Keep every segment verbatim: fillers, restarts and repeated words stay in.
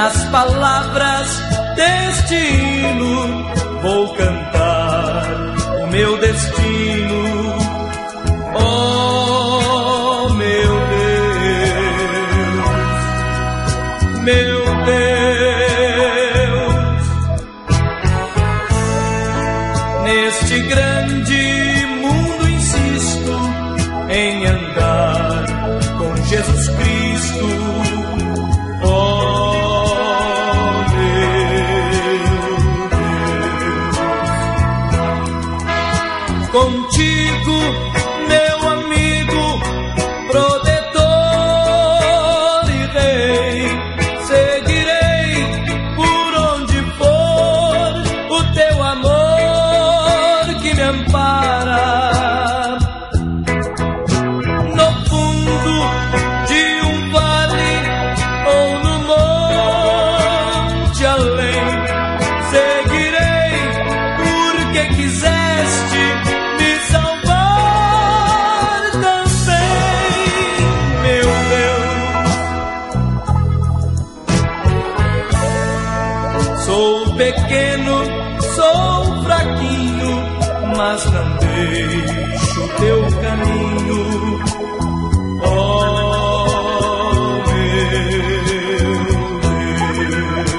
nas palavras deste hino vou cantar o meu destino. Oh, meu Deus, meu Deus, neste grande mundo insisto em andar com Jesus Cristo. Oh, meu Deus, contigo, meu amigo, protetor e rei, seguirei por onde for o teu amor que me ampara. No fundo de um vale ou no monte além, seguirei porque quiseste me salvar também, meu Deus. Sou pequeno, sou fraquinho, mas não deixo teu caminho. Oh, meu Deus.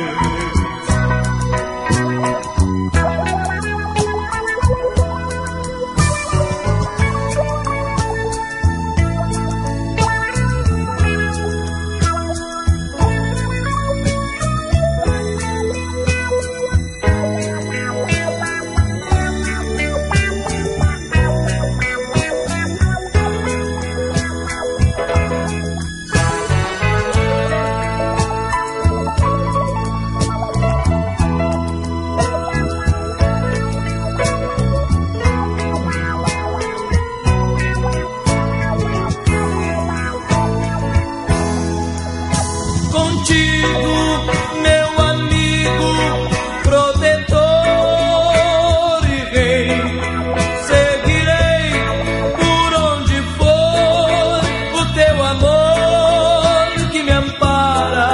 Contigo, meu amigo, protetor e rei, seguirei por onde for o teu amor que me ampara.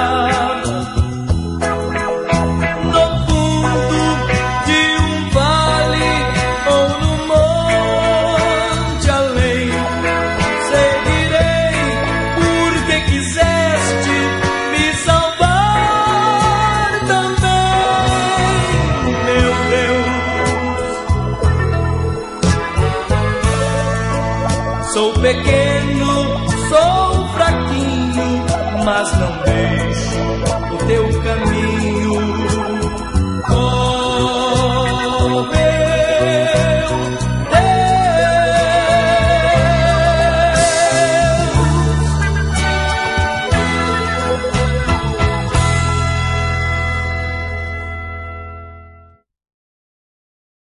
No fundo de um vale ou no monte além, seguirei porque quiseste me salvar também, meu Deus. Sou pequeno, sou fraquinho, mas não deixo